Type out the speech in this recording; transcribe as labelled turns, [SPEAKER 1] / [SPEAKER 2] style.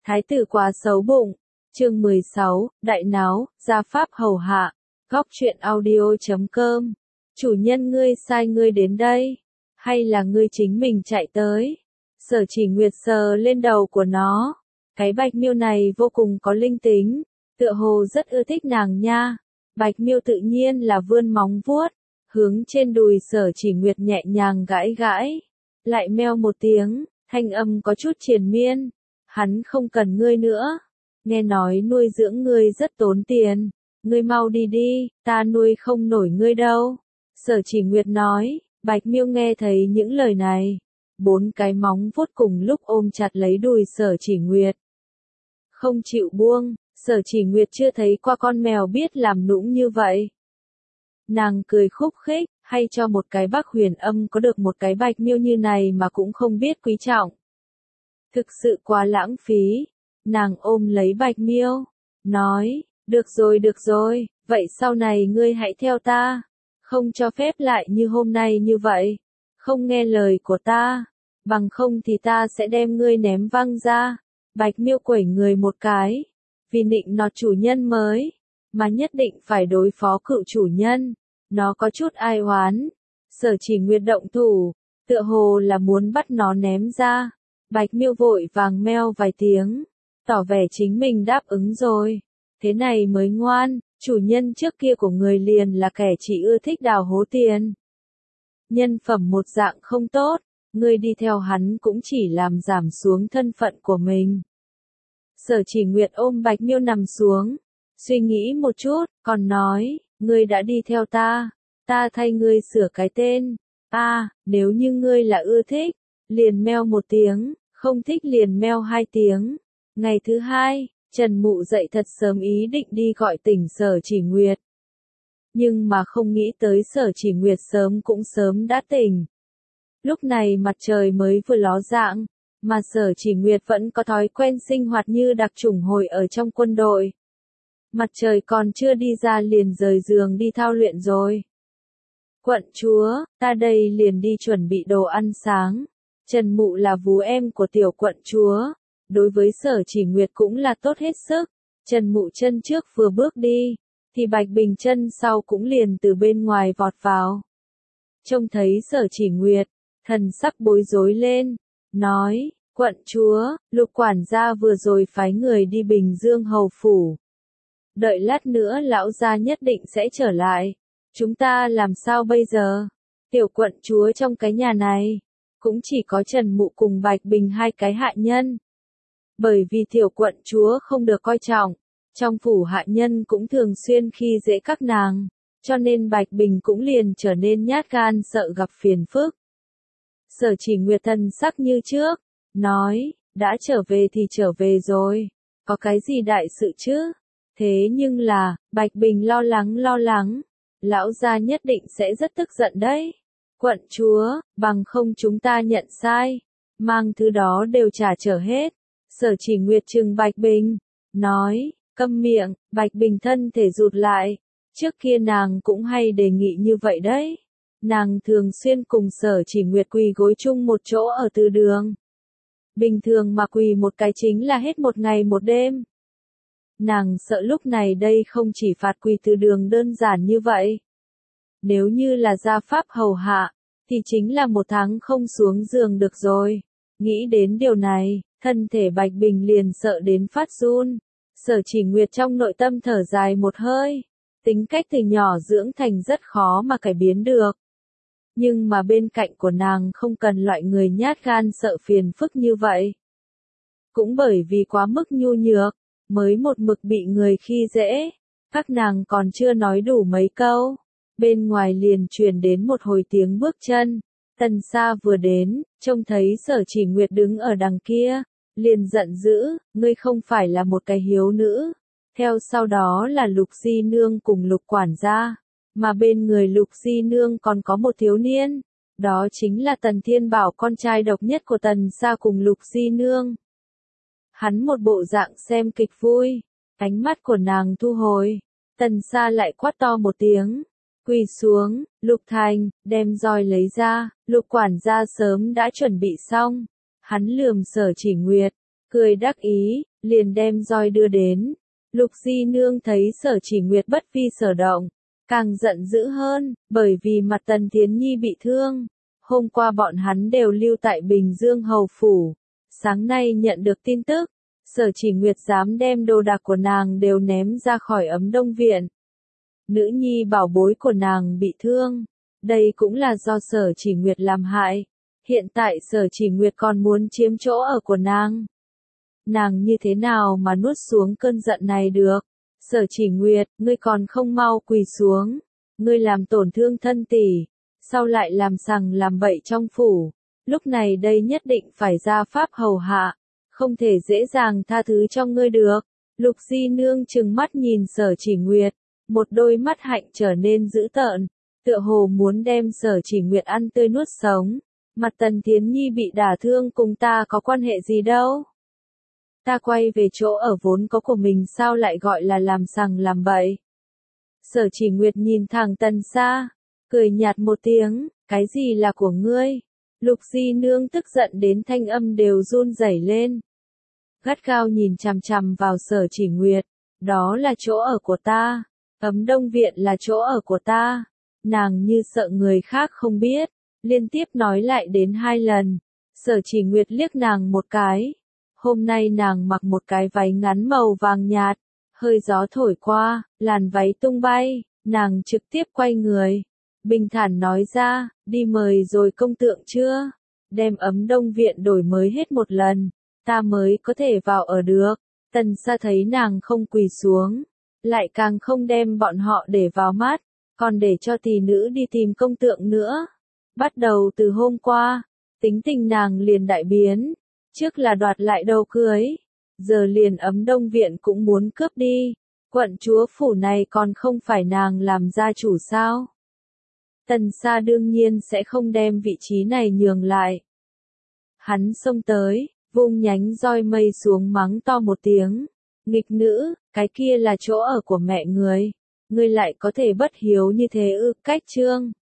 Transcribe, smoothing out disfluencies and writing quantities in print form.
[SPEAKER 1] Thái tử quá xấu bụng. Chương 16, Đại náo, gia pháp hầu hạ. Góc truyện audio.com. Chủ nhân ngươi sai ngươi đến đây, hay là ngươi chính mình chạy tới? Sở Chỉ Nguyệt sờ lên đầu của nó. Cái Bạch Miêu này vô cùng có linh tính, tựa hồ rất ưa thích nàng nha. Bạch Miêu tự nhiên là vươn móng vuốt, hướng trên đùi Sở Chỉ Nguyệt nhẹ nhàng gãi gãi, lại meo một tiếng, thanh âm có chút triền miên. Hắn không cần ngươi nữa. Nghe nói nuôi dưỡng ngươi rất tốn tiền. Ngươi mau đi đi, ta nuôi không nổi ngươi đâu. Sở Chỉ Nguyệt nói. Bạch Miêu nghe thấy những lời này, 4 cái móng vuốt cùng lúc ôm chặt lấy đùi Sở Chỉ Nguyệt, không chịu buông. Sở Chỉ Nguyệt chưa thấy qua con mèo biết làm nũng như vậy. Nàng cười khúc khích, hay cho một cái Bắc Huyền Âm có được một cái Bạch Miêu như này mà cũng không biết quý trọng. Thực sự quá lãng phí. Nàng ôm lấy Bạch Miêu, nói, được rồi, vậy sau này ngươi hãy theo ta, không cho phép lại như hôm nay như vậy, không nghe lời của ta, bằng không thì ta sẽ đem ngươi ném văng ra. Bạch Miêu quẩy người một cái, vì nịnh nọt chủ nhân mới, mà nhất định phải đối phó cựu chủ nhân, nó có chút ai oán. Sở Chỉ Nguyệt động thủ, tựa hồ là muốn bắt nó ném ra. Bạch Miêu vội vàng meo vài tiếng, tỏ vẻ chính mình đáp ứng rồi. Thế này mới ngoan, chủ nhân trước kia của người liền là kẻ chỉ ưa thích đào hố tiền. Nhân phẩm một dạng không tốt, ngươi đi theo hắn cũng chỉ làm giảm xuống thân phận của mình. Sở Chỉ Nguyệt ôm Bạch Miêu nằm xuống, suy nghĩ một chút, còn nói, ngươi đã đi theo ta thay ngươi sửa cái tên. Nếu như ngươi là ưa thích, liền meo một tiếng, không thích liền meo 2 tiếng. Ngày thứ 2, Trần Mụ dậy thật sớm ý định đi gọi tỉnh Sở Chỉ Nguyệt. Nhưng mà không nghĩ tới Sở Chỉ Nguyệt sớm cũng sớm đã tỉnh. Lúc này mặt trời mới vừa ló dạng, mà Sở Chỉ Nguyệt vẫn có thói quen sinh hoạt như đặc chủng hồi ở trong quân đội. Mặt trời còn chưa đi ra liền rời giường đi thao luyện rồi. Quận chúa, ta đây liền đi chuẩn bị đồ ăn sáng. Trần Mụ là vú em của tiểu quận chúa, đối với Sở Chỉ Nguyệt cũng là tốt hết sức. Trần Mụ chân trước vừa bước đi, thì Bạch Bình chân sau cũng liền từ bên ngoài vọt vào. Trông thấy Sở Chỉ Nguyệt, thần sắc bối rối lên, nói, quận chúa, Lục quản gia vừa rồi phái người đi Bình Dương hầu phủ. Đợi lát nữa lão gia nhất định sẽ trở lại. Chúng ta làm sao bây giờ? Tiểu quận chúa trong cái nhà này, cũng chỉ có Trần Mụ cùng Bạch Bình 2 cái hạ nhân. Bởi vì tiểu quận chúa không được coi trọng, trong phủ hạ nhân cũng thường xuyên khi dễ các nàng, cho nên Bạch Bình cũng liền trở nên nhát gan sợ gặp phiền phức. Sở Chỉ Nguyệt thần sắc như trước, nói, đã trở về thì trở về rồi, có cái gì đại sự chứ? Thế nhưng là, Bạch Bình lo lắng, lão gia nhất định sẽ rất tức giận đấy. Quận chúa, bằng không chúng ta nhận sai, mang thứ đó đều trả trở hết. Sở Chỉ Nguyệt trừng Bạch Bình, nói, câm miệng. Bạch Bình thân thể rụt lại, trước kia nàng cũng hay đề nghị như vậy đấy. Nàng thường xuyên cùng Sở Chỉ Nguyệt quỳ gối chung một chỗ ở từ đường. Bình thường mà quỳ một cái chính là hết một ngày một đêm. Nàng sợ lúc này đây không chỉ phạt quỳ từ đường đơn giản như vậy. Nếu như là gia pháp hầu hạ, thì chính là 1 tháng không xuống giường được rồi. Nghĩ đến điều này, thân thể Bạch Bình liền sợ đến phát run. Sở Chỉ Nguyệt trong nội tâm thở dài một hơi. Tính cách từ nhỏ dưỡng thành rất khó mà cải biến được. Nhưng mà bên cạnh của nàng không cần loại người nhát gan sợ phiền phức như vậy. Cũng bởi vì quá mức nhu nhược, mới một mực bị người khi dễ. Các nàng còn chưa nói đủ mấy câu, bên ngoài liền truyền đến một hồi tiếng bước chân. Tần Sa vừa đến, trông thấy Sở Chỉ Nguyệt đứng ở đằng kia, liền giận dữ, ngươi không phải là một cái hiếu nữ. Theo sau đó là Lục Di Nương cùng Lục quản gia, mà bên người Lục Di Nương còn có một thiếu niên, đó chính là Tần Thiên Bảo, con trai độc nhất của Tần Sa cùng Lục Di Nương. Hắn một bộ dạng xem kịch vui, ánh mắt của nàng thu hồi, Tần Sa lại quát to một tiếng, quỳ xuống. Lục Thành, đem roi lấy ra. Lục quản gia sớm đã chuẩn bị xong, hắn lườm Sở Chỉ Nguyệt, cười đắc ý, liền đem roi đưa đến. Lục Di Nương thấy Sở Chỉ Nguyệt bất vi sở động, càng giận dữ hơn, bởi vì mặt Tần Thiến Nhi bị thương. Hôm qua bọn hắn đều lưu tại Bình Dương Hầu Phủ, sáng nay nhận được tin tức, Sở Chỉ Nguyệt dám đem đồ đạc của nàng đều ném ra khỏi Ấm Đông Viện. Nữ nhi bảo bối của nàng bị thương, đây cũng là do Sở Chỉ Nguyệt làm hại. Hiện tại Sở Chỉ Nguyệt còn muốn chiếm chỗ ở của nàng. Nàng như thế nào mà nuốt xuống cơn giận này được? Sở Chỉ Nguyệt, ngươi còn không mau quỳ xuống. Ngươi làm tổn thương thân tỷ, sau lại làm sằng làm bậy trong phủ. Lúc này đây nhất định phải ra pháp hầu hạ, không thể dễ dàng tha thứ cho ngươi được. Lục Di Nương trừng mắt nhìn Sở Chỉ Nguyệt, một đôi mắt hạnh trở nên dữ tợn, tựa hồ muốn đem Sở Chỉ Nguyệt ăn tươi nuốt sống. Mặt Tần Thiến Nhi bị đả thương cùng ta có quan hệ gì đâu? Ta quay về chỗ ở vốn có của mình sao lại gọi là làm sằng làm bậy? Sở Chỉ Nguyệt nhìn thẳng Tần Sa, cười nhạt một tiếng, cái gì là của ngươi? Lục Di Nương tức giận đến thanh âm đều run rẩy lên. Gắt gao nhìn chằm chằm vào Sở Chỉ Nguyệt, đó là chỗ ở của ta, Ấm Đông Viện là chỗ ở của ta. Nàng như sợ người khác không biết, liên tiếp nói lại đến 2 lần. Sở Chỉ Nguyệt liếc nàng một cái. Hôm nay nàng mặc một cái váy ngắn màu vàng nhạt, hơi gió thổi qua, làn váy tung bay, nàng trực tiếp quay người, bình thản nói ra, đi mời rồi công tượng chưa? Đem Ấm Đông Viện đổi mới hết một lần, ta mới có thể vào ở được. Tần Sa thấy nàng không quỳ xuống, lại càng không đem bọn họ để vào mắt, còn để cho tỷ nữ đi tìm công tượng nữa. Bắt đầu từ hôm qua, tính tình nàng liền đại biến, trước là đoạt lại đầu cưới, giờ liền Ấm Đông Viện cũng muốn cướp đi. Quận chúa phủ này còn không phải nàng làm gia chủ sao? Tần Sa đương nhiên sẽ không đem vị trí này nhường lại. Hắn xông tới, vung nhánh roi mây xuống mắng to một tiếng. Nghịch nữ, cái kia là chỗ ở của mẹ người. Ngươi lại có thể bất hiếu như thế ư? Cách chương